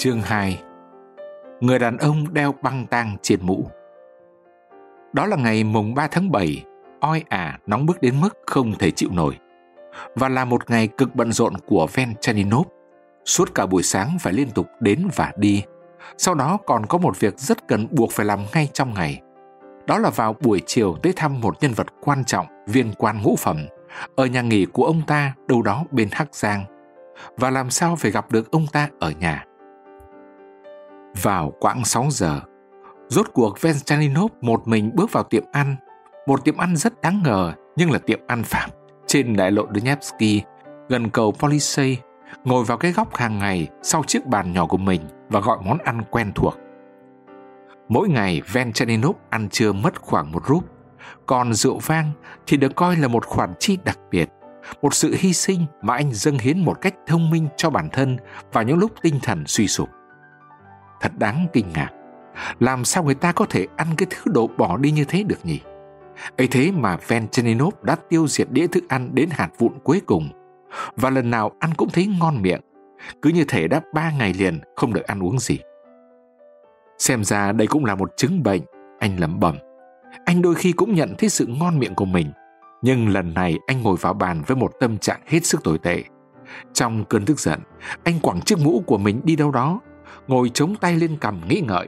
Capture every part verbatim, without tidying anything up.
Chương hai. Người đàn ông đeo băng tang trên mũ. Đó là ngày mùng ba tháng bảy, oi ả nóng bức đến mức không thể chịu nổi, và là một ngày cực bận rộn của Venchantinov. Suốt cả buổi sáng phải liên tục đến và đi. Sau đó còn có một việc rất cần buộc phải làm ngay trong ngày. Đó là vào buổi chiều tới thăm một nhân vật quan trọng, viên quan ngũ phẩm, ở nhà nghỉ của ông ta đâu đó bên Hắc Giang, và làm sao phải gặp được ông ta ở nhà. Vào quãng sáu giờ, rốt cuộc Venchantinov một mình bước vào tiệm ăn, một tiệm ăn rất đáng ngờ nhưng là tiệm ăn Pháp trên đại lộ Nevsky, gần cầu Polissey, ngồi vào cái góc hàng ngày sau chiếc bàn nhỏ của mình và gọi món ăn quen thuộc. Mỗi ngày Venchantinov ăn trưa mất khoảng một rúp, còn rượu vang thì được coi là một khoản chi đặc biệt, một sự hy sinh mà anh dâng hiến một cách thông minh cho bản thân vào những lúc tinh thần suy sụp. Thật đáng kinh ngạc, làm sao người ta có thể ăn cái thứ đồ bỏ đi như thế được nhỉ? Ấy thế mà Venchantinov đã tiêu diệt đĩa thức ăn đến hạt vụn cuối cùng, và lần nào ăn cũng thấy ngon miệng, cứ như thể đã ba ngày liền không được ăn uống gì. Xem ra đây cũng là một chứng bệnh, anh lẩm bẩm. Anh đôi khi cũng nhận thấy sự ngon miệng của mình, nhưng lần này anh ngồi vào bàn với một tâm trạng hết sức tồi tệ. Trong cơn tức giận, anh quẳng chiếc mũ của mình đi đâu đó, ngồi chống tay lên cằm nghĩ ngợi.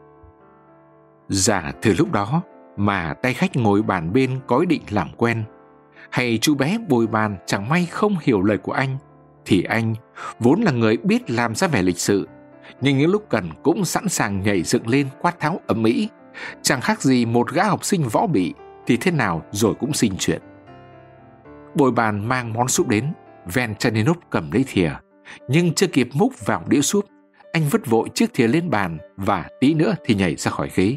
Giả từ lúc đó mà tay khách ngồi bàn bên có ý định làm quen, hay chú bé bồi bàn chẳng may không hiểu lời của anh, thì anh, vốn là người biết làm ra vẻ lịch sự, nhưng những lúc cần cũng sẵn sàng nhảy dựng lên quát tháo ầm ĩ, chẳng khác gì một gã học sinh võ bị thì thế nào rồi cũng sinh chuyện. Bồi bàn mang món súp đến, Venchantinov cầm lấy thìa, nhưng chưa kịp múc vào đĩa súp, anh vứt vội chiếc thìa lên bàn và tí nữa thì nhảy ra khỏi ghế.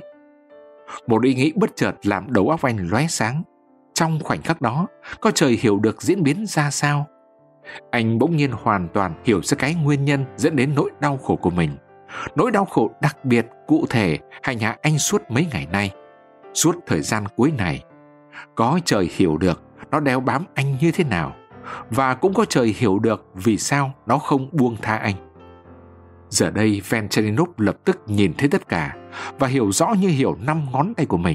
Một ý nghĩ bất chợt làm đầu óc anh lóe sáng. Trong khoảnh khắc đó, có trời hiểu được diễn biến ra sao. Anh bỗng nhiên hoàn toàn hiểu ra cái nguyên nhân dẫn đến nỗi đau khổ của mình. Nỗi đau khổ đặc biệt, cụ thể hành hạ anh suốt mấy ngày nay, suốt thời gian cuối này. Có trời hiểu được nó đeo bám anh như thế nào, và cũng có trời hiểu được vì sao nó không buông tha anh. Giờ đây Venchantinov lập tức nhìn thấy tất cả và hiểu rõ như hiểu năm ngón tay của mình.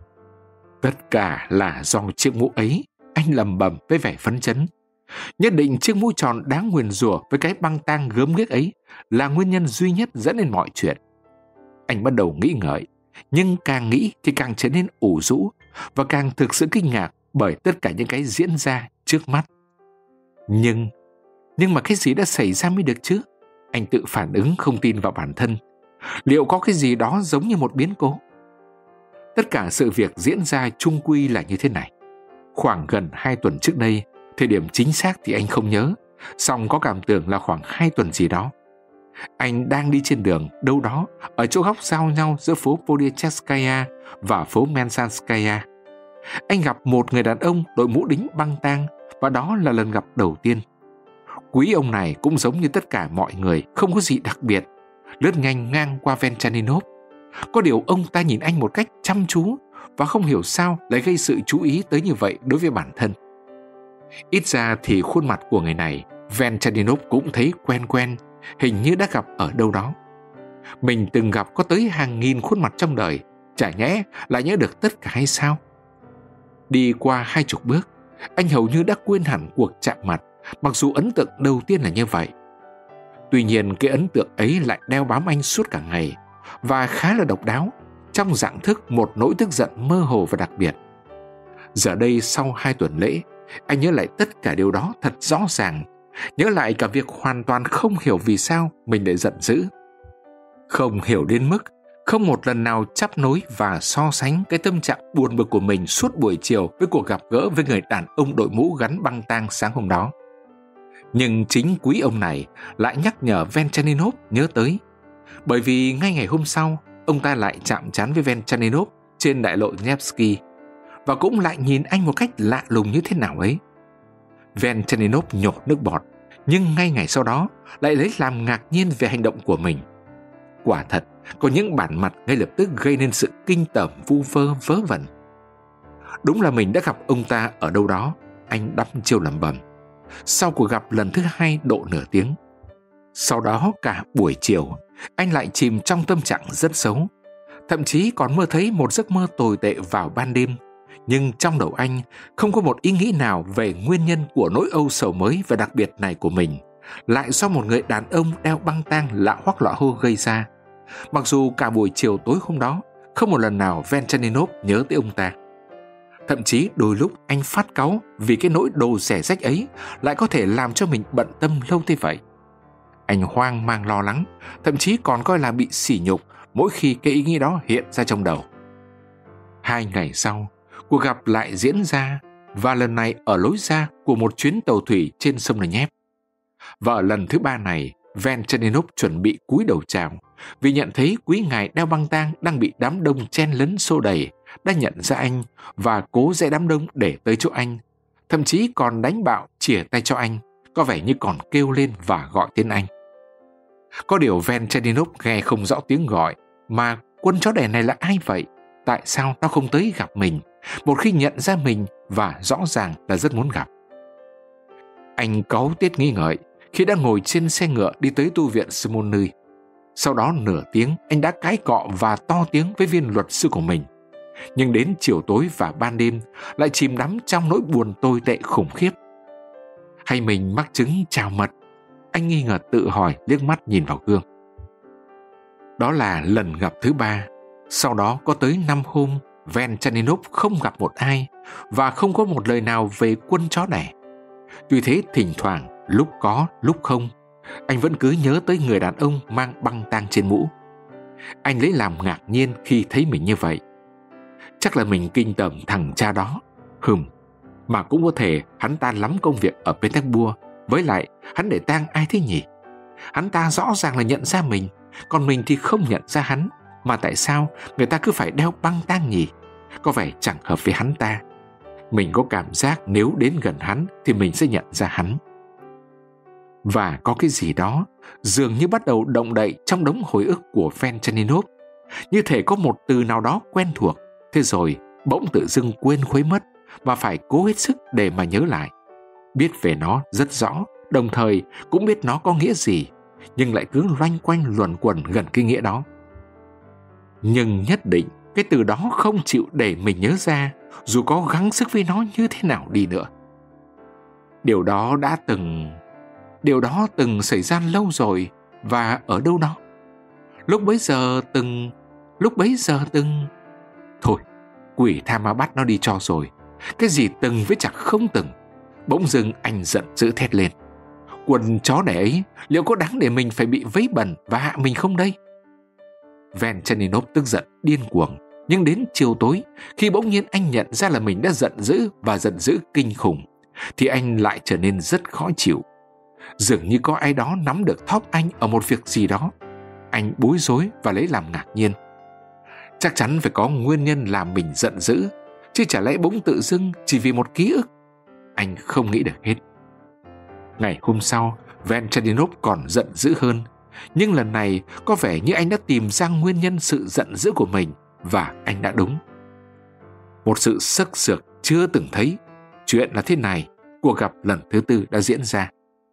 Tất cả là do chiếc mũ ấy, anh lẩm bẩm với vẻ phấn chấn. Nhất định chiếc mũ tròn đáng nguyền rủa với cái băng tang gớm ghiếc ấy là nguyên nhân duy nhất dẫn đến mọi chuyện. Anh bắt đầu nghĩ ngợi, nhưng càng nghĩ thì càng trở nên ủ rũ và càng thực sự kinh ngạc bởi tất cả những cái diễn ra trước mắt. Nhưng, nhưng mà cái gì đã xảy ra mới được chứ? Anh tự phản ứng không tin vào bản thân. Liệu có cái gì đó giống như một biến cố? Tất cả sự việc diễn ra chung quy là như thế này. Khoảng gần hai tuần trước đây, thời điểm chính xác thì anh không nhớ, song có cảm tưởng là khoảng hai tuần gì đó. Anh đang đi trên đường đâu đó ở chỗ góc giao nhau giữa phố Polycheskaya và phố Mensanskaya. Anh gặp một người đàn ông đội mũ đính băng tang, và đó là lần gặp đầu tiên. Quý ông này cũng giống như tất cả mọi người, không có gì đặc biệt, lướt nhanh ngang qua Venchantinov. Có điều ông ta nhìn anh một cách chăm chú và không hiểu sao lại gây sự chú ý tới như vậy đối với bản thân. Ít ra thì khuôn mặt của người này Venchantinov cũng thấy quen quen, hình như đã gặp ở đâu đó. Mình từng gặp có tới hàng nghìn khuôn mặt trong đời, chả nhẽ lại nhớ được tất cả hay sao? Đi qua hai chục bước, anh hầu như đã quên hẳn cuộc chạm mặt, mặc dù ấn tượng đầu tiên là như vậy. Tuy nhiên cái ấn tượng ấy lại đeo bám anh suốt cả ngày, và khá là độc đáo, trong dạng thức một nỗi tức giận mơ hồ và đặc biệt. Giờ đây sau hai tuần lễ, anh nhớ lại tất cả điều đó thật rõ ràng, nhớ lại cả việc hoàn toàn không hiểu vì sao mình lại giận dữ. Không hiểu đến mức không một lần nào chắp nối và so sánh cái tâm trạng buồn bực của mình suốt buổi chiều với cuộc gặp gỡ với người đàn ông đội mũ gắn băng tang sáng hôm đó. Nhưng chính quý ông này lại nhắc nhở Venchantinov nhớ tới, bởi vì ngay ngày hôm sau, ông ta lại chạm trán với Venchantinov trên đại lộ Nevsky, và cũng lại nhìn anh một cách lạ lùng như thế nào ấy. Venchantinov nhổ nước bọt, nhưng ngay ngày sau đó lại lấy làm ngạc nhiên về hành động của mình. Quả thật, có những bản mặt ngay lập tức gây nên sự kinh tởm vu vơ vớ vẩn. Đúng là mình đã gặp ông ta ở đâu đó, anh đăm chiêu lẩm bẩm. Sau cuộc gặp lần thứ hai độ nửa tiếng. Sau đó cả buổi chiều, anh lại chìm trong tâm trạng rất xấu. Thậm chí còn mơ thấy một giấc mơ tồi tệ vào ban đêm. Nhưng trong đầu anh không có một ý nghĩ nào về nguyên nhân của nỗi âu sầu mới và đặc biệt này của mình, lại do một người đàn ông đeo băng tang lạ hoắc lạ hô gây ra. Mặc dù cả buổi chiều tối hôm đó không một lần nào Velchaninov nhớ tới ông ta. Thậm chí đôi lúc anh phát cáu vì cái nỗi đồ rẻ rách ấy lại có thể làm cho mình bận tâm lâu thế vậy. Anh hoang mang lo lắng, thậm chí còn coi là bị sỉ nhục mỗi khi cái ý nghĩ đó hiện ra trong đầu. Hai ngày sau, cuộc gặp lại diễn ra, và lần này ở lối ra của một chuyến tàu thủy trên sông Nep. Và ở lần thứ ba này, Velchaninov chuẩn bị cúi đầu chào, vì nhận thấy quý ngài đeo băng tang đang bị đám đông chen lấn xô đẩy, đã nhận ra anh và cố dễ đám đông để tới chỗ anh, thậm chí còn đánh bạo chìa tay cho anh, có vẻ như còn kêu lên và gọi tên anh. Có điều Velchaninov nghe không rõ tiếng gọi, mà quân chó đẻ này là ai vậy? Tại sao nó không tới gặp mình, một khi nhận ra mình và rõ ràng là rất muốn gặp? Anh cáu tiết nghi ngợi khi đã ngồi trên xe ngựa đi tới tu viện Smolny. Sau đó nửa tiếng anh đã cãi cọ và to tiếng với viên luật sư của mình. Nhưng đến chiều tối và ban đêm lại chìm đắm trong nỗi buồn tồi tệ khủng khiếp. Hay mình mắc chứng trào mật? Anh nghi ngờ tự hỏi, liếc mắt nhìn vào gương. Đó là lần gặp thứ ba. Sau đó có tới năm hôm Velchaninov không gặp một ai và không có một lời nào về quân chó đẻ. Tuy thế thỉnh thoảng, lúc có lúc không, anh vẫn cứ nhớ tới người đàn ông mang băng tang trên mũ. Anh lấy làm ngạc nhiên khi thấy mình như vậy. Chắc là mình kinh tởm thằng cha đó. Hừm, mà cũng có thể hắn ta lắm công việc ở Petersburg. Với lại hắn để tang ai thế nhỉ? Hắn ta rõ ràng là nhận ra mình, còn mình thì không nhận ra hắn. Mà tại sao người ta cứ phải đeo băng tang nhỉ? Có vẻ chẳng hợp với hắn ta. Mình có cảm giác nếu đến gần hắn thì mình sẽ nhận ra hắn. Và có cái gì đó dường như bắt đầu động đậy trong đống hồi ức của Velchaninov, như thể có một từ nào đó quen thuộc, thế rồi bỗng tự dưng quên khuấy mất và phải cố hết sức để mà nhớ lại. Biết về nó rất rõ, đồng thời cũng biết nó có nghĩa gì, nhưng lại cứ loanh quanh luẩn quẩn gần cái nghĩa đó. Nhưng nhất định cái từ đó không chịu để mình nhớ ra, dù có gắng sức với nó như thế nào đi nữa. Điều đó đã từng... Điều đó từng xảy ra lâu rồi, và ở đâu đó. Lúc bấy giờ từng... Lúc bấy giờ từng... Thôi, quỷ tha ma bắt nó đi cho rồi. Cái gì từng với chẳng không từng. Bỗng dưng anh giận dữ thét lên. Quần chó đẻ ấy liệu có đáng để mình phải bị vấy bẩn và hạ mình không đây? Velchaninov tức giận điên cuồng. Nhưng đến chiều tối, khi bỗng nhiên anh nhận ra là mình đã giận dữ và giận dữ kinh khủng, thì anh lại trở nên rất khó chịu. Dường như có ai đó nắm được thóp anh ở một việc gì đó. Anh bối rối và lấy làm ngạc nhiên. Chắc chắn phải có nguyên nhân làm mình giận dữ, chứ chả lẽ bỗng tự dưng chỉ vì một ký ức. Anh không nghĩ được hết. Ngày hôm sau, Velchaninov còn giận dữ hơn. Nhưng lần này có vẻ như anh đã tìm ra nguyên nhân sự giận dữ của mình, và anh đã đúng. Một sự sức sược chưa từng thấy. Chuyện là thế này, cuộc gặp lần thứ tư đã diễn ra.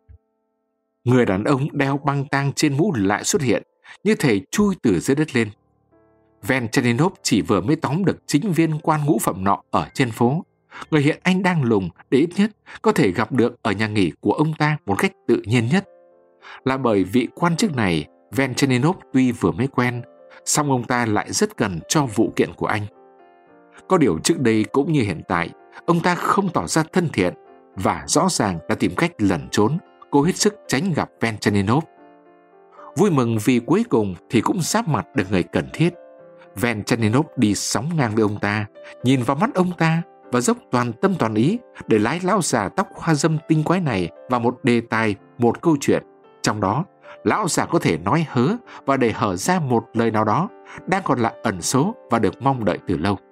Người đàn ông đeo băng tang trên mũ lại xuất hiện, như thể chui từ dưới đất lên. Velchaninov chỉ vừa mới tóm được chính viên quan ngũ phẩm nọ ở trên phố, người hiện anh đang lùng để ít nhất có thể gặp được ở nhà nghỉ của ông ta một cách tự nhiên nhất. Là bởi vị quan chức này, Velchaninov tuy vừa mới quen, song ông ta lại rất cần cho vụ kiện của anh. Có điều trước đây cũng như hiện tại, ông ta không tỏ ra thân thiện và rõ ràng đã tìm cách lẩn trốn, cố hết sức tránh gặp Velchaninov. Vui mừng vì cuối cùng thì cũng giáp mặt được người cần thiết. Velchaninov đi sóng ngang với ông ta, nhìn vào mắt ông ta và dốc toàn tâm toàn ý để lái lão già tóc hoa dâm tinh quái này vào một đề tài, một câu chuyện. Trong đó, lão già có thể nói hớ và để hở ra một lời nào đó đang còn là ẩn số và được mong đợi từ lâu.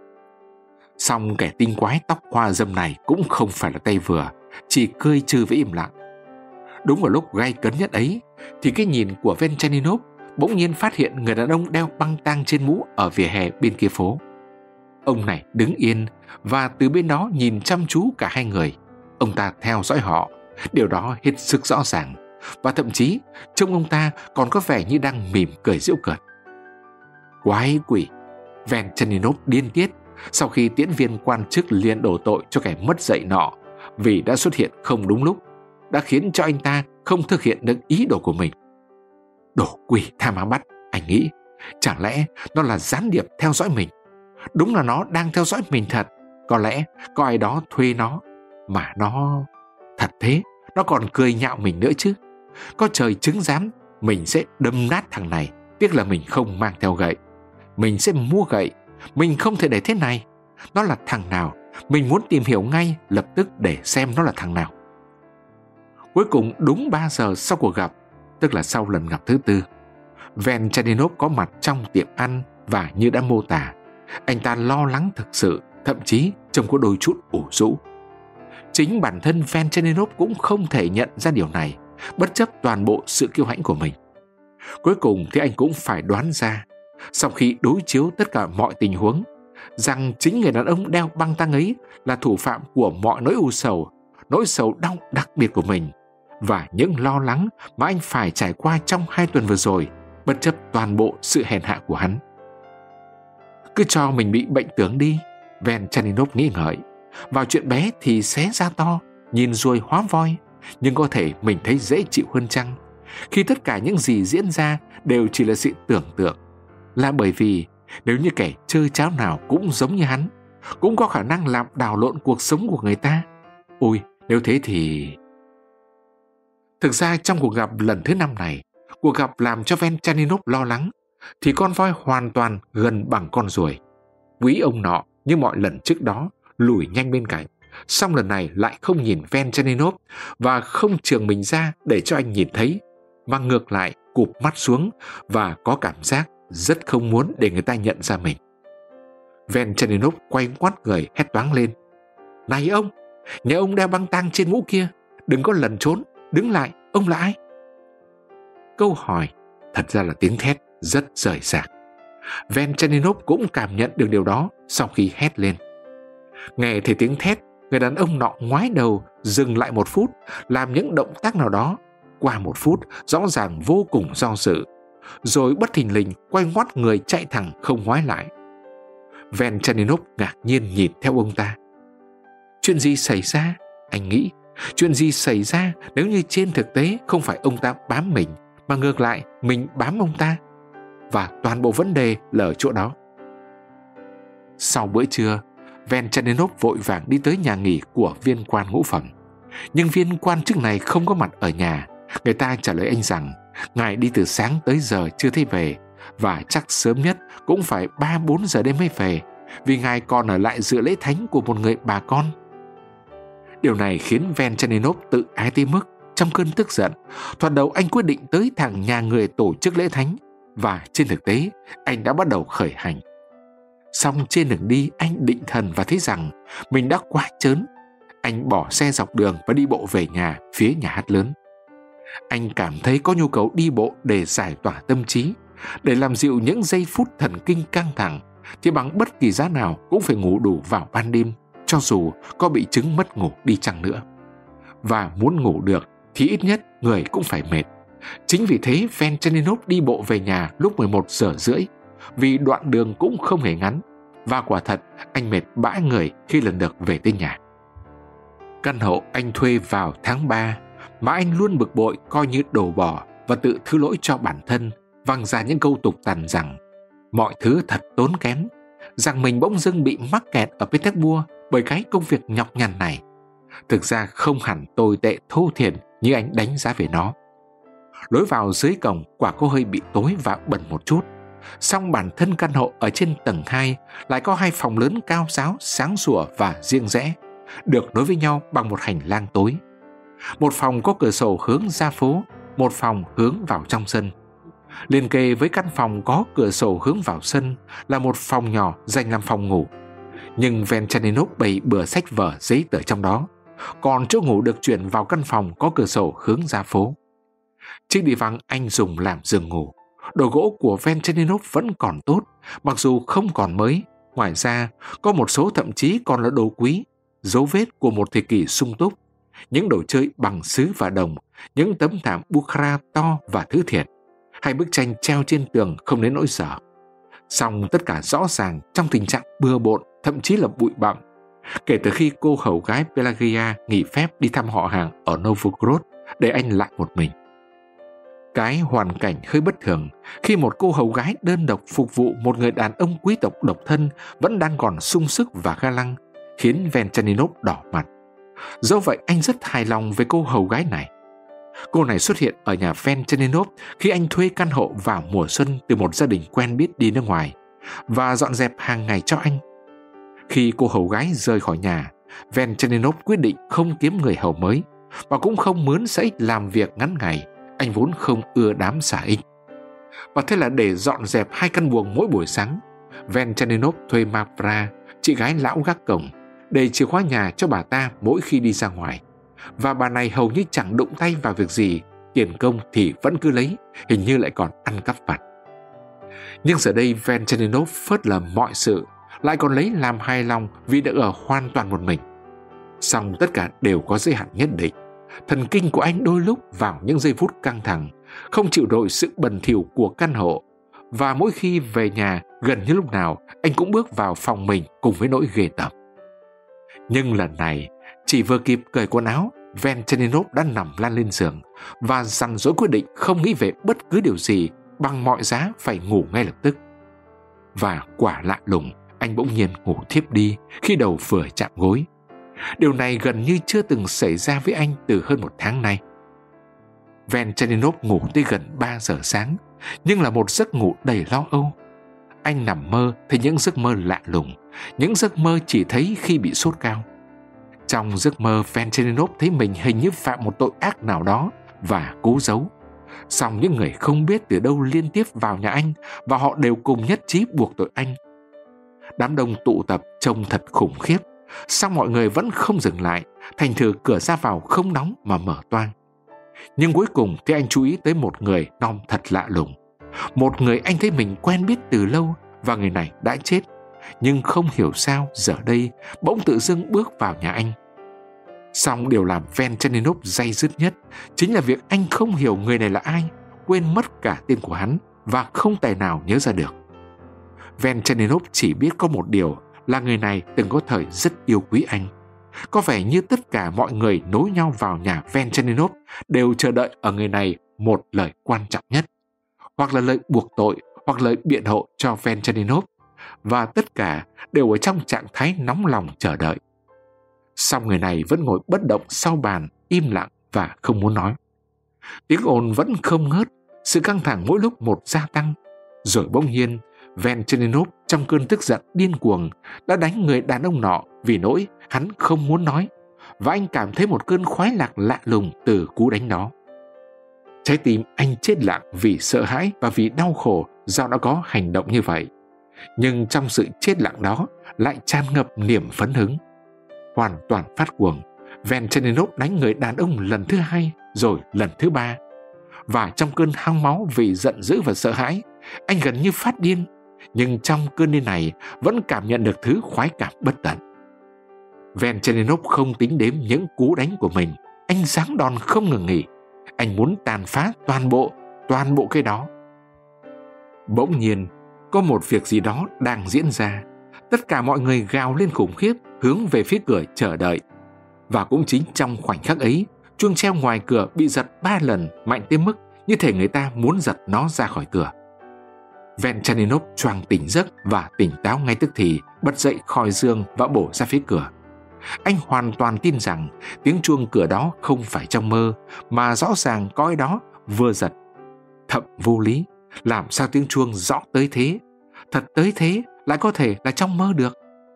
Song kẻ tinh quái tóc hoa dâm này cũng không phải là tay vừa, chỉ cười trừ với im lặng. Đúng vào lúc gay cấn nhất ấy, thì cái nhìn của Velchaninov bỗng nhiên phát hiện người đàn ông đeo băng tang trên mũ ở vỉa hè bên kia phố. Ông này đứng yên và từ bên đó nhìn chăm chú cả hai người. Ông ta theo dõi họ. Điều đó hết sức rõ ràng, và thậm chí trông ông ta còn có vẻ như đang mỉm cười giễu cợt. Quái quỷ! Venchantinov điên tiết sau khi tiễn viên quan chức liền đổ tội cho kẻ mất dạy nọ vì đã xuất hiện không đúng lúc, đã khiến cho anh ta không thực hiện được ý đồ của mình. Đồ quỷ tha ma bắt, anh nghĩ. Chẳng lẽ nó là gián điệp theo dõi mình? Đúng là nó đang theo dõi mình thật. Có lẽ có ai đó thuê nó. Mà nó... Thật thế, nó còn cười nhạo mình nữa chứ. Có trời chứng giám, mình sẽ đâm nát thằng này. Tiếc là mình không mang theo gậy. Mình sẽ mua gậy. Mình không thể để thế này. Nó là thằng nào? Mình muốn tìm hiểu ngay lập tức để xem nó là thằng nào. Cuối cùng đúng ba giờ sau cuộc gặp, tức là sau lần gặp thứ tư, Venchantinov có mặt trong tiệm ăn và như đã mô tả, anh ta lo lắng thực sự, thậm chí trông có đôi chút ủ rũ. Chính bản thân Venchantinov cũng không thể nhận ra điều này, bất chấp toàn bộ sự kiêu hãnh của mình. Cuối cùng thì anh cũng phải đoán ra, sau khi đối chiếu tất cả mọi tình huống, rằng chính người đàn ông đeo băng tang ấy là thủ phạm của mọi nỗi u sầu, nỗi sầu đau đặc biệt của mình, và những lo lắng mà anh phải trải qua trong hai tuần vừa rồi, bất chấp toàn bộ sự hèn hạ của hắn. Cứ cho mình bị bệnh tưởng đi, Venchantinov nghĩ ngợi. Vào chuyện bé thì xé ra to, nhìn ruồi hóa voi, nhưng có thể mình thấy dễ chịu hơn chăng, khi tất cả những gì diễn ra đều chỉ là sự tưởng tượng. Là bởi vì nếu như kẻ chơi cháo nào cũng giống như hắn, cũng có khả năng làm đảo lộn cuộc sống của người ta. Ôi, nếu thế thì... Thực ra trong cuộc gặp lần thứ năm này, cuộc gặp làm cho Venchantinov lo lắng, thì con voi hoàn toàn gần bằng con ruồi. Quý ông nọ như mọi lần trước đó lùi nhanh bên cạnh, song lần này lại không nhìn Venchantinov và không chườm mình ra để cho anh nhìn thấy, mà ngược lại cụp mắt xuống và có cảm giác rất không muốn để người ta nhận ra mình. Venchantinov quay ngoắt người hét toáng lên: Này ông, nhà ông đeo băng tang trên mũ kia, đừng có lẩn trốn, đứng lại, ông là ai? Câu hỏi thật ra là tiếng thét rất rời rạc. Venchantinov cũng cảm nhận được điều đó sau khi hét lên. Nghe thấy tiếng thét, người đàn ông nọ ngoái đầu, dừng lại một phút, làm những động tác nào đó. Qua một phút, rõ ràng vô cùng do dự, rồi bất thình lình quay ngoắt người chạy thẳng không ngoái lại. Venchantinov ngạc nhiên nhìn theo ông ta. Chuyện gì xảy ra? Anh nghĩ, chuyện gì xảy ra nếu như trên thực tế không phải ông ta bám mình, mà ngược lại mình bám ông ta? Và toàn bộ vấn đề là ở chỗ đó. Sau bữa trưa, Venchantinov vội vàng đi tới nhà nghỉ của viên quan ngũ phẩm. Nhưng viên quan chức này không có mặt ở nhà. Người ta trả lời anh rằng ngài đi từ sáng tới giờ chưa thấy về, và chắc sớm nhất cũng phải ba bốn giờ đêm mới về, vì ngài còn ở lại dự lễ thánh của một người bà con. Điều này khiến Venchantinov tự ái tới mức trong cơn tức giận, thoạt đầu anh quyết định tới thẳng nhà người tổ chức lễ thánh, và trên thực tế anh đã bắt đầu khởi hành. Xong trên đường đi anh định thần và thấy rằng mình đã quá trớn. Anh bỏ xe dọc đường và đi bộ về nhà phía nhà hát lớn. Anh cảm thấy có nhu cầu đi bộ để giải tỏa tâm trí, để làm dịu những giây phút thần kinh căng thẳng, thì bằng bất kỳ giá nào cũng phải ngủ đủ vào ban đêm, cho dù có bị chứng mất ngủ đi chăng nữa. Và muốn ngủ được thì ít nhất người cũng phải mệt. Chính vì thế Venchantinov đi bộ về nhà lúc mười một giờ rưỡi, vì đoạn đường cũng không hề ngắn, và quả thật anh mệt bã người khi lần được về tới nhà. Căn hộ anh thuê vào tháng ba mà anh luôn bực bội coi như đổ bỏ, và tự thứ lỗi cho bản thân, văng ra những câu tục tằn rằng mọi thứ thật tốn kém, rằng mình bỗng dưng bị mắc kẹt ở Petersburg bởi cái công việc nhọc nhằn này. Thực ra không hẳn tồi tệ thô thiển như anh đánh giá về nó. Lối vào dưới cổng quả có hơi bị tối và bẩn một chút, song bản thân căn hộ ở trên tầng hai lại có hai phòng lớn cao ráo, sáng sủa và riêng rẽ, được nối với nhau bằng một hành lang tối. Một phòng có cửa sổ hướng ra phố, một phòng hướng vào trong sân. Liền kề với căn phòng có cửa sổ hướng vào sân là một phòng nhỏ dành làm phòng ngủ. Nhưng Venchantinov bày bừa sách vở giấy tờ trong đó, còn chỗ ngủ được chuyển vào căn phòng có cửa sổ hướng ra phố. Chiếc đi văng anh dùng làm giường ngủ. Đồ gỗ của Venchantinov vẫn còn tốt, mặc dù không còn mới. Ngoài ra, có một số thậm chí còn là đồ quý, dấu vết của một thời kỳ sung túc. những đồ chơi bằng sứ và đồng, những tấm thảm bukhara to và thứ thiệt, hay bức tranh treo trên tường không đến nỗi dở. Song tất cả rõ ràng trong tình trạng bừa bộn, thậm chí là bụi bặm, kể từ khi cô hầu gái Pelagia nghỉ phép đi thăm họ hàng ở Novgorod để anh lại một mình. Cái hoàn cảnh hơi bất thường khi một cô hầu gái đơn độc phục vụ một người đàn ông quý tộc độc thân vẫn đang còn sung sức và ga lăng khiến Venchantinov đỏ mặt. Dẫu vậy anh rất hài lòng về cô hầu gái này. Cô này xuất hiện ở nhà Venchantinov khi anh thuê căn hộ vào mùa xuân từ một gia đình quen biết đi nước ngoài và dọn dẹp hàng ngày cho anh. Khi cô hầu gái rời khỏi nhà, Venchantinov quyết định không kiếm người hầu mới và cũng không mướn sẽ ích làm việc ngắn ngày. Anh vốn không ưa đám xả ích. Và thế là để dọn dẹp hai căn buồng mỗi buổi sáng, Venchantinov thuê Mavra, chị gái lão gác cổng, để chìa khóa nhà cho bà ta mỗi khi đi ra ngoài. Và bà này hầu như chẳng đụng tay vào việc gì, tiền công thì vẫn cứ lấy, hình như lại còn ăn cắp vặt. Nhưng giờ đây Venchantinov phớt lờ mọi sự, lại còn lấy làm hài lòng vì đã ở hoàn toàn một mình. Song tất cả đều có giới hạn nhất định. Thần kinh của anh đôi lúc vào những giây phút căng thẳng, không chịu nổi sự bẩn thỉu của căn hộ, và mỗi khi về nhà, gần như lúc nào anh cũng bước vào phòng mình cùng với nỗi ghê tởm. Nhưng lần này, chỉ vừa kịp cởi quần áo, Venchantinov đã nằm lăn lên giường và rắn rỗi quyết định không nghĩ về bất cứ điều gì, bằng mọi giá phải ngủ ngay lập tức. Và quả lạ lùng, anh bỗng nhiên ngủ thiếp đi khi đầu vừa chạm gối. Điều này gần như chưa từng xảy ra với anh từ hơn một tháng nay. Venchantinov ngủ tới gần ba giờ sáng, nhưng là một giấc ngủ đầy lo âu. Anh nằm mơ thấy những giấc mơ lạ lùng, những giấc mơ chỉ thấy khi bị sốt cao. Trong giấc mơ, Venchantinov thấy mình hình như phạm một tội ác nào đó và cố giấu. Song những người không biết từ đâu liên tiếp vào nhà anh và họ đều cùng nhất trí buộc tội anh. Đám đông tụ tập trông thật khủng khiếp, song mọi người vẫn không dừng lại, thành thử cửa ra vào không đóng mà mở toang. Nhưng cuối cùng thì anh chú ý tới một người nom thật lạ lùng. Một người anh thấy mình quen biết từ lâu và người này đã chết, nhưng không hiểu sao giờ đây bỗng tự dưng bước vào nhà anh. Song điều làm Venchantinov day dứt nhất chính là việc anh không hiểu người này là ai, quên mất cả tên của hắn và không tài nào nhớ ra được. Venchantinov chỉ biết có một điều là người này từng có thời rất yêu quý anh. Có vẻ như tất cả mọi người nối nhau vào nhà Venchantinov đều chờ đợi ở người này một lời quan trọng nhất, hoặc là lời buộc tội, hoặc lời biện hộ cho Venchantinov, và tất cả đều ở trong trạng thái nóng lòng chờ đợi. Song người này vẫn ngồi bất động sau bàn, im lặng và không muốn nói. Tiếng ồn vẫn không ngớt, sự căng thẳng mỗi lúc một gia tăng. Rồi bỗng nhiên, Venchantinov trong cơn tức giận điên cuồng đã đánh người đàn ông nọ vì nỗi hắn không muốn nói, và anh cảm thấy một cơn khoái lạc lạ lùng từ cú đánh đó. Trái tim anh chết lặng vì sợ hãi và vì đau khổ do đã có hành động như vậy. Nhưng trong sự chết lặng đó lại tràn ngập niềm phấn hứng. Hoàn toàn phát cuồng, Venchantinov đánh người đàn ông lần thứ hai, rồi lần thứ ba. Và trong cơn hăng máu vì giận dữ và sợ hãi, anh gần như phát điên. Nhưng trong cơn điên này vẫn cảm nhận được thứ khoái cảm bất tận. Venchantinov không tính đếm những cú đánh của mình. Anh giáng đòn không ngừng nghỉ. Anh muốn tàn phá toàn bộ, toàn bộ cái đó. Bỗng nhiên, có một việc gì đó đang diễn ra. Tất cả mọi người gào lên khủng khiếp, hướng về phía cửa chờ đợi. Và cũng chính trong khoảnh khắc ấy, chuông treo ngoài cửa bị giật ba lần, mạnh tới mức như thể người ta muốn giật nó ra khỏi cửa. Venchantinov choàng tỉnh giấc và tỉnh táo ngay tức thì, bật dậy khỏi giường và bổ ra phía cửa. Anh hoàn toàn tin rằng tiếng chuông cửa đó không phải trong mơ, mà rõ ràng có ai đó vừa giật. Thậm vô lý, làm sao tiếng chuông rõ tới thế, thật tới thế lại có thể là trong mơ được.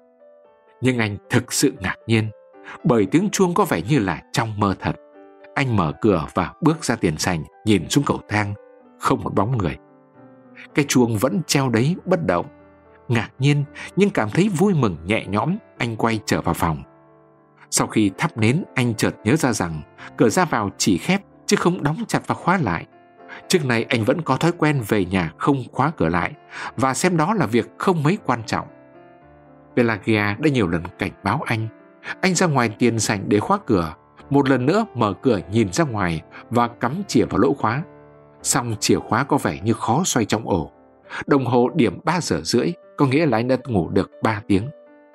Nhưng anh thực sự ngạc nhiên, bởi tiếng chuông có vẻ như là trong mơ thật. Anh mở cửa và bước ra tiền sảnh, nhìn xuống cầu thang, không một bóng người. Cái chuông vẫn treo đấy bất động. Ngạc nhiên nhưng cảm thấy vui mừng nhẹ nhõm, anh quay trở vào phòng. Sau khi thắp nến, anh chợt nhớ ra rằng cửa ra vào chỉ khép chứ không đóng chặt và khóa lại. Trước này anh vẫn có thói quen về nhà không khóa cửa lại, và xem đó là việc không mấy quan trọng. Pelagia đã nhiều lần cảnh báo anh. Anh ra ngoài tiền sảnh để khóa cửa, một lần nữa mở cửa nhìn ra ngoài và cắm chìa vào lỗ khóa. Xong chìa khóa có vẻ như khó xoay trong ổ. Đồng hồ điểm ba giờ rưỡi, có nghĩa là anh đã ngủ được ba tiếng.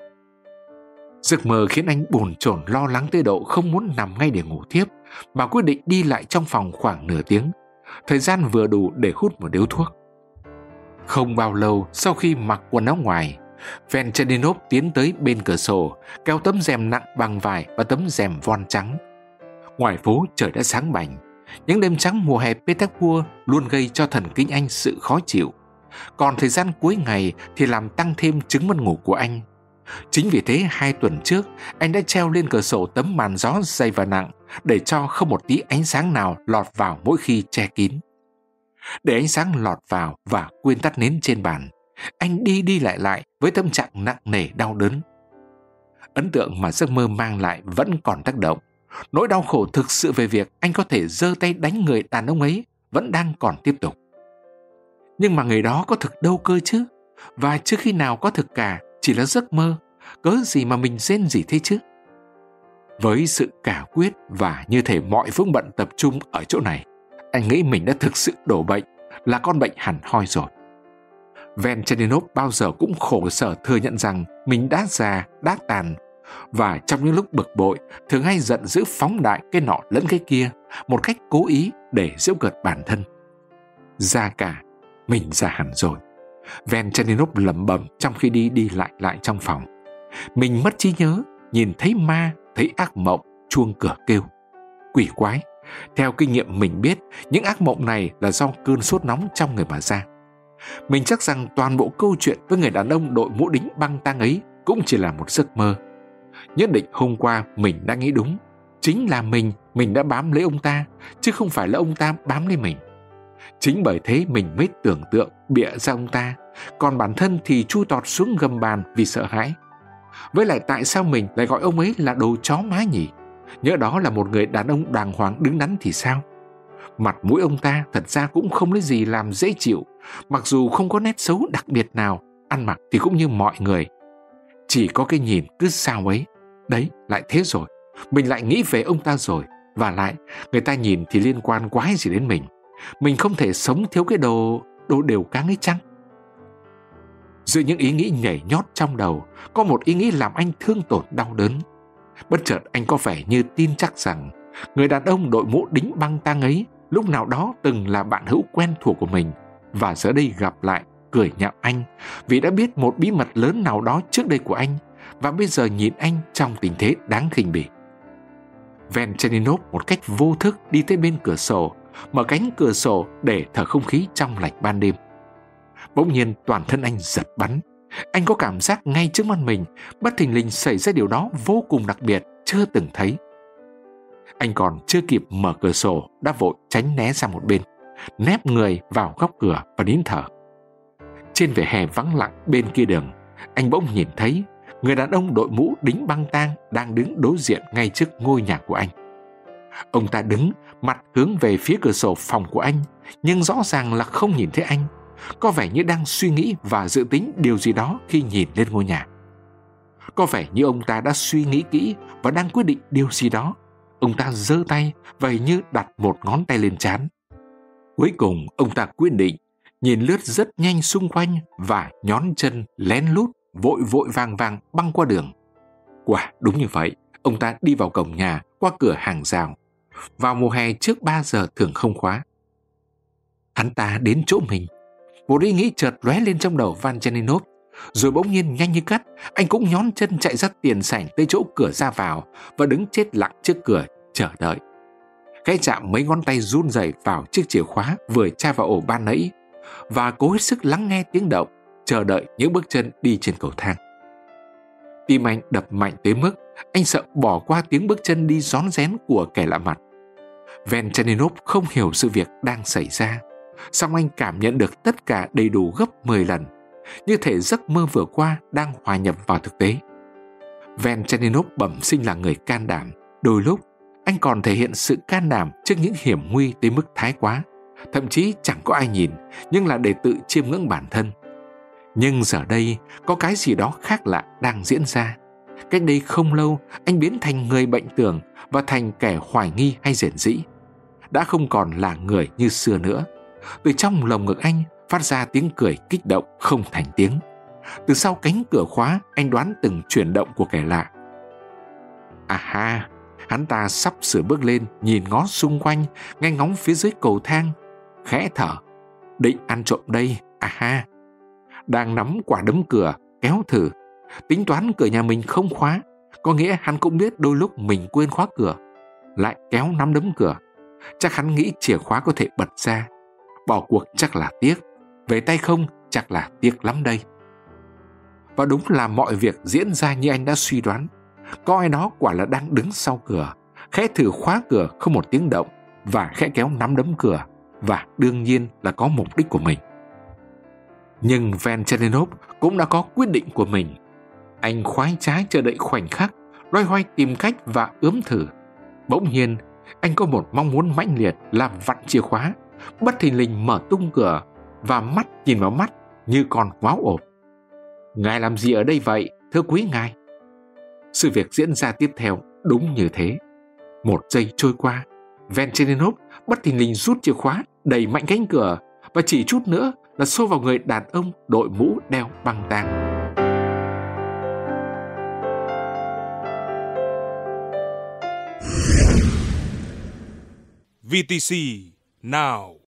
Giấc mơ khiến anh bồn chồn lo lắng tới độ không muốn nằm ngay để ngủ tiếp, mà quyết định đi lại trong phòng khoảng nửa tiếng. Thời gian vừa đủ để hút một điếu thuốc. Không bao lâu sau khi mặc quần áo ngoài, Venchaninov tiến tới bên cửa sổ, kéo tấm rèm nặng bằng vải và tấm rèm voan trắng. Ngoài phố trời đã sáng bảnh. Những đêm trắng mùa hè Petersburg luôn gây cho thần kinh anh sự khó chịu. Còn thời gian cuối ngày thì làm tăng thêm chứng mất ngủ của anh. Chính vì thế hai tuần trước anh đã treo lên cửa sổ tấm màn gió dày và nặng để cho không một tí ánh sáng nào lọt vào mỗi khi che kín. Để ánh sáng lọt vào và quên tắt nến trên bàn, anh đi đi lại lại với tâm trạng nặng nề đau đớn. Ấn tượng mà giấc mơ mang lại vẫn còn tác động. Nỗi đau khổ thực sự về việc anh có thể giơ tay đánh người đàn ông ấy vẫn đang còn tiếp tục. Nhưng mà người đó có thực đâu cơ chứ? Và chưa khi nào có thực cả, chỉ là giấc mơ. Cớ gì mà mình rên rỉ thế chứ? Với sự cả quyết và như thể mọi vướng bận tập trung ở chỗ này, anh nghĩ mình đã thực sự đổ bệnh, là con bệnh hẳn hoi rồi. Venchaninov bao giờ cũng khổ sở thừa nhận rằng mình đã già, đã tàn, và trong những lúc bực bội thường hay giận dữ phóng đại cái nọ lẫn cái kia một cách cố ý để giễu cợt bản thân. Già cả, mình già hẳn rồi, Venchaninov lẩm bẩm trong khi đi đi lại lại trong phòng. Mình mất trí nhớ, nhìn thấy ma, thấy ác mộng, chuông cửa kêu. Quỷ quái, theo kinh nghiệm mình biết, những ác mộng này là do cơn sốt nóng trong người mà ra. Mình chắc rằng toàn bộ câu chuyện với người đàn ông đội mũ đính băng tang ấy cũng chỉ là một giấc mơ. Nhất định hôm qua mình đã nghĩ đúng. Chính là mình, mình đã bám lấy ông ta, chứ không phải là ông ta bám lấy mình. Chính bởi thế mình mới tưởng tượng bịa ra ông ta, còn bản thân thì chui tọt xuống gầm bàn vì sợ hãi. Với lại tại sao mình lại gọi ông ấy là đồ chó má nhỉ? Nhớ đó là một người đàn ông đàng hoàng đứng đắn thì sao? Mặt mũi ông ta thật ra cũng không lấy gì làm dễ chịu, mặc dù không có nét xấu đặc biệt nào, ăn mặc thì cũng như mọi người. Chỉ có cái nhìn cứ sao ấy. Đấy, lại thế rồi. Mình lại nghĩ về ông ta rồi. Và lại, người ta nhìn thì liên quan quái gì đến mình. Mình không thể sống thiếu cái đồ, đồ đều cáng ấy chăng? Giữa những ý nghĩ nhảy nhót trong đầu, có một ý nghĩ làm anh thương tổn đau đớn. Bất chợt anh có vẻ như tin chắc rằng người đàn ông đội mũ đính băng tang ấy lúc nào đó từng là bạn hữu quen thuộc của mình, và giờ đây gặp lại cười nhạo anh vì đã biết một bí mật lớn nào đó trước đây của anh, và bây giờ nhìn anh trong tình thế đáng khinh bỉ. Venchaninov một cách vô thức đi tới bên cửa sổ, mở cánh cửa sổ để thở không khí trong lành ban đêm. Bỗng nhiên toàn thân anh giật bắn. Anh có cảm giác ngay trước mắt mình bất thình lình xảy ra điều đó vô cùng đặc biệt, chưa từng thấy. Anh còn chưa kịp mở cửa sổ đã vội tránh né sang một bên, nép người vào góc cửa và nín thở. Trên vỉa hè vắng lặng bên kia đường, anh bỗng nhìn thấy người đàn ông đội mũ đính băng tang đang đứng đối diện ngay trước ngôi nhà của anh. Ông ta đứng mặt hướng về phía cửa sổ phòng của anh, nhưng rõ ràng là không nhìn thấy anh, có vẻ như đang suy nghĩ và dự tính điều gì đó khi nhìn lên ngôi nhà. Có vẻ như ông ta đã suy nghĩ kỹ và đang quyết định điều gì đó. Ông ta giơ tay và hình như đặt một ngón tay lên trán. Cuối cùng ông ta quyết định nhìn lướt rất nhanh xung quanh và nhón chân lén lút vội vội vàng vàng băng qua đường. Quả đúng như vậy, ông ta đi vào cổng nhà qua cửa hàng rào. Vào mùa hè trước ba giờ thường không khóa. Hắn ta đến chỗ mình. Một ý nghĩ chợt lóe lên trong đầu Venchaninov, rồi bỗng nhiên nhanh như cắt, anh cũng nhón chân chạy ra tiền sảnh tới chỗ cửa ra vào và đứng chết lặng trước cửa chờ đợi. Cái chạm mấy ngón tay run rẩy vào chiếc chìa khóa vừa tra vào ổ ban nãy, và cố hết sức lắng nghe tiếng động, chờ đợi những bước chân đi trên cầu thang. Tim anh đập mạnh tới mức anh sợ bỏ qua tiếng bước chân đi rón rén của kẻ lạ mặt. Venchaninov không hiểu sự việc đang xảy ra, song anh cảm nhận được tất cả đầy đủ gấp mười lần, như thể giấc mơ vừa qua đang hòa nhập vào thực tế. Venchaninov bẩm sinh là người can đảm. Đôi lúc anh còn thể hiện sự can đảm trước những hiểm nguy tới mức thái quá, thậm chí chẳng có ai nhìn, nhưng là để tự chiêm ngưỡng bản thân. Nhưng giờ đây có cái gì đó khác lạ đang diễn ra. Cách đây không lâu, anh biến thành người bệnh tưởng và thành kẻ hoài nghi hay rền rĩ. Đã không còn là người như xưa nữa. Từ trong lồng ngực anh phát ra tiếng cười kích động không thành tiếng. Từ sau cánh cửa khóa, anh đoán từng chuyển động của kẻ lạ. À ha, hắn ta sắp sửa bước lên, nhìn ngó xung quanh, nghe ngóng phía dưới cầu thang, khẽ thở. Định ăn trộm đây, à ha. Đang nắm quả đấm cửa, kéo thử. Tính toán cửa nhà mình không khóa, có nghĩa hắn cũng biết đôi lúc mình quên khóa cửa. Lại kéo nắm đấm cửa. Chắc hắn nghĩ chìa khóa có thể bật ra. Bỏ cuộc chắc là tiếc, về tay không chắc là tiếc lắm đây. Và đúng là mọi việc diễn ra như anh đã suy đoán. Có ai đó quả là đang đứng sau cửa, khẽ thử khóa cửa không một tiếng động và khẽ kéo nắm đấm cửa, và đương nhiên là có mục đích của mình. Nhưng Venchenov cũng đã có quyết định của mình. Anh khoái trái chờ đợi khoảnh khắc, loay hoay tìm cách và ướm thử. Bỗng nhiên, anh có một mong muốn mãnh liệt là vặn chìa khóa, bất thình lình mở tung cửa và mắt nhìn vào mắt như con ngáo ộp. Ngài làm gì ở đây vậy, thưa quý ngài? Sự việc diễn ra tiếp theo đúng như thế. Một giây trôi qua, Venchenov bất thình lình rút chìa khóa, đẩy mạnh cánh cửa và chỉ chút nữa là xô vào người đàn ông đội mũ đeo băng tang. vê tê xê Now.